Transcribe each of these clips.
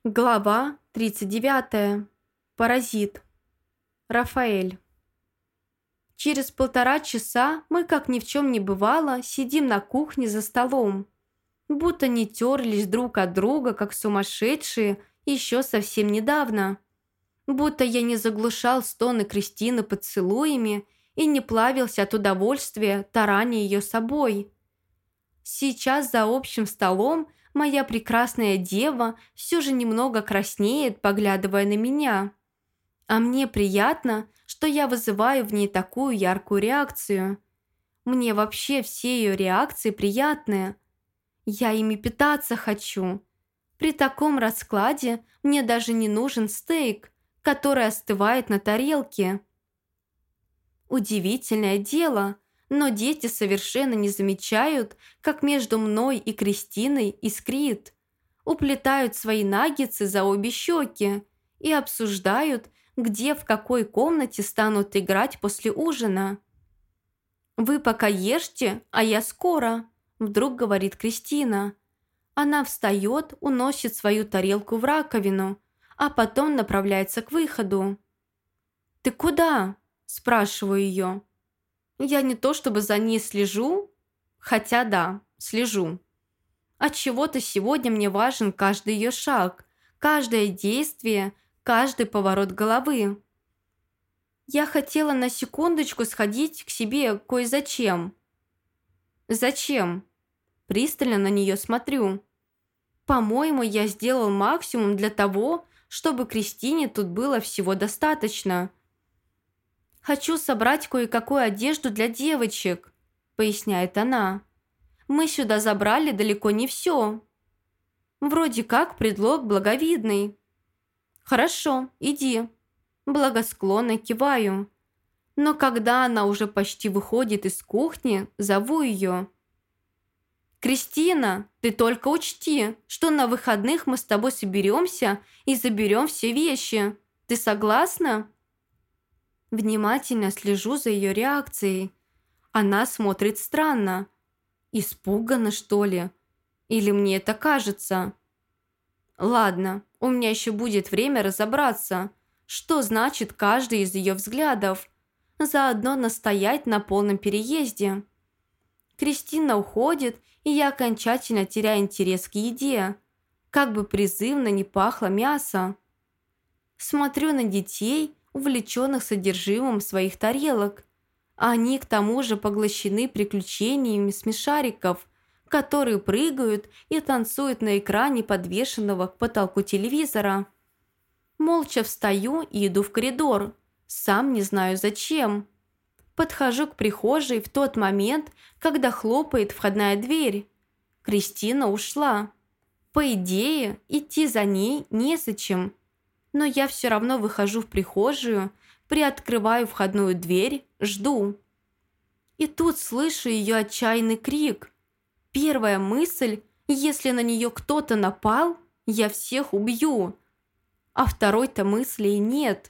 Глава 39. Паразит. Рафаэль. Через 1,5 часа мы, как ни в чем не бывало, сидим на кухне за столом. Будто не терлись друг от друга, как сумасшедшие, еще совсем недавно. Будто я не заглушал стоны Кристины поцелуями и не плавился от удовольствия, тараня ее собой. Сейчас за общим столом моя прекрасная дева все же немного краснеет, поглядывая на меня. А мне приятно, что я вызываю в ней такую яркую реакцию. Мне вообще все ее реакции приятные. Я ими питаться хочу. При таком раскладе мне даже не нужен стейк, который остывает на тарелке. Удивительное дело, но дети совершенно не замечают, как между мной и Кристиной искрит. Уплетают свои наггетсы за обе щеки и обсуждают, где в какой комнате станут играть после ужина. «Вы пока ешьте, а я скоро», – вдруг говорит Кристина. Она встает, уносит свою тарелку в раковину, а потом направляется к выходу. «Ты куда?» – спрашиваю ее. Я не то чтобы за ней слежу, хотя да, слежу. Отчего-то сегодня мне важен каждый ее шаг, каждое действие, каждый поворот головы. Я хотела на секундочку сходить к себе кое-зачем. Зачем? Пристально на нее смотрю. По-моему, я сделал максимум для того, чтобы Кристине тут было всего достаточно. «Хочу собрать кое-какую одежду для девочек», – поясняет она. «Мы сюда забрали далеко не все. Вроде как предлог благовидный». «Хорошо, иди». Благосклонно киваю. Но когда она уже почти выходит из кухни, зову ее. «Кристина, ты только учти, что на выходных мы с тобой соберемся и заберем все вещи. Ты согласна?» Внимательно слежу за ее реакцией. Она смотрит странно. Испуганно, что ли? Или мне это кажется? Ладно, у меня еще будет время разобраться, что значит каждый из ее взглядов. Заодно настоять на полном переезде. Кристина уходит, и я окончательно теряю интерес к еде. Как бы призывно не пахло мясо. Смотрю на детей, увлеченных содержимым своих тарелок. Они к тому же поглощены приключениями смешариков, которые прыгают и танцуют на экране подвешенного к потолку телевизора. Молча встаю и иду в коридор. Сам не знаю зачем. Подхожу к прихожей в тот момент, когда хлопает входная дверь. Кристина ушла. По идее, идти за ней незачем. Но я все равно выхожу в прихожую, приоткрываю входную дверь, жду. И тут слышу ее отчаянный крик. Первая мысль, если на нее кто-то напал, я всех убью. А второй-то мысли и нет.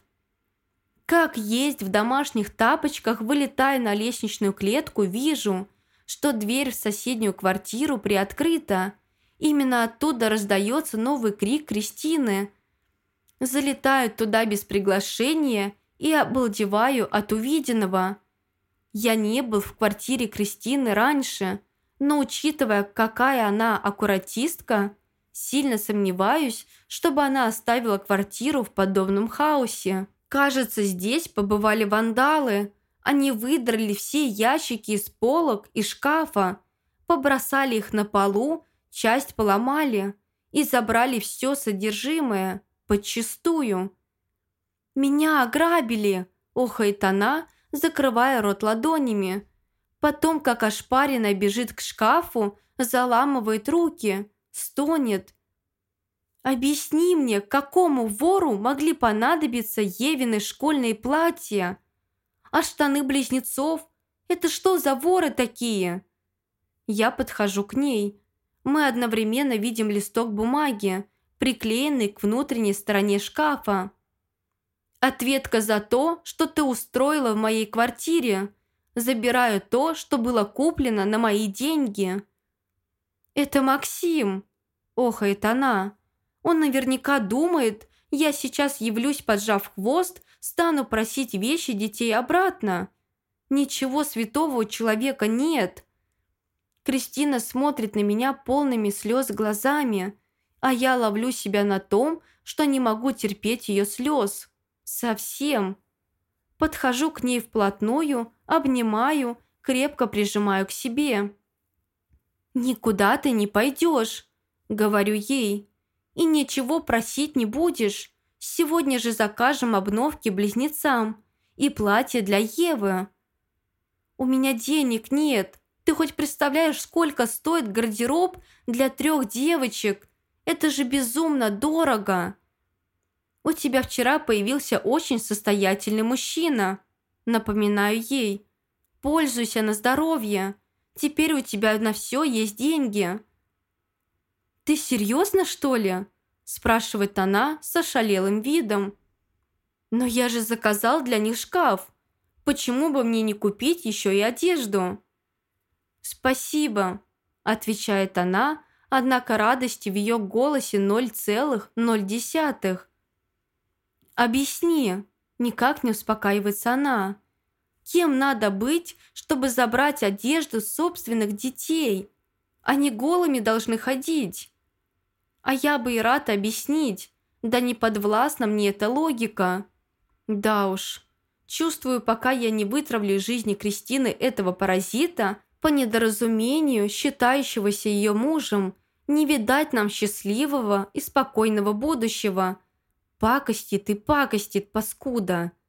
Как есть в домашних тапочках, вылетая на лестничную клетку, вижу, что дверь в соседнюю квартиру приоткрыта. Именно оттуда раздается новый крик Кристины. Залетаю туда без приглашения и обалдеваю от увиденного. Я не был в квартире Кристины раньше, но учитывая, какая она аккуратистка, сильно сомневаюсь, чтобы она оставила квартиру в подобном хаосе. Кажется, здесь побывали вандалы. Они выдрали все ящики из полок и шкафа, побросали их на полу, часть поломали и забрали все содержимое. Подчистую. «Меня ограбили!» – охает она, закрывая рот ладонями. Потом, как ошпаренная, бежит к шкафу, заламывает руки, стонет. «Объясни мне, какому вору могли понадобиться Евины школьные платья? А штаны близнецов? Это что за воры такие?» Я подхожу к ней. Мы одновременно видим листок бумаги, приклеенный к внутренней стороне шкафа. «Ответка за то, что ты устроила в моей квартире. Забираю то, что было куплено на мои деньги». «Это Максим», – охает она. Он наверняка думает, я сейчас явлюсь, поджав хвост, стану просить вещи детей обратно. Ничего святого у человека нет. Кристина смотрит на меня полными слез глазами, а я ловлю себя на том, что не могу терпеть ее слез. Совсем. Подхожу к ней вплотную, обнимаю, крепко прижимаю к себе. «Никуда ты не пойдешь», — говорю ей. «И ничего просить не будешь. Сегодня же закажем обновки близнецам и платье для Евы». «У меня денег нет. Ты хоть представляешь, сколько стоит гардероб для 3 девочек? Это же безумно дорого». «У тебя вчера появился очень состоятельный мужчина», — напоминаю ей. «Пользуйся на здоровье. Теперь у тебя на все есть деньги». «Ты серьезно, что ли?» – спрашивает она с ошалелым видом. «Но я же заказал для них шкаф. Почему бы мне не купить еще и одежду?» «Спасибо», – отвечает она, однако радости в ее голосе 0,0. «Объясни», – никак не успокаивается она. «Кем надо быть, чтобы забрать одежду собственных детей? Они голыми должны ходить». А я бы и рад объяснить, да не подвластна мне эта логика. Да уж, чувствую, пока я не вытравлю из жизни Кристины этого паразита, по недоразумению, считающегося ее мужем, не видать нам счастливого и спокойного будущего. Пакостит и пакостит, паскуда.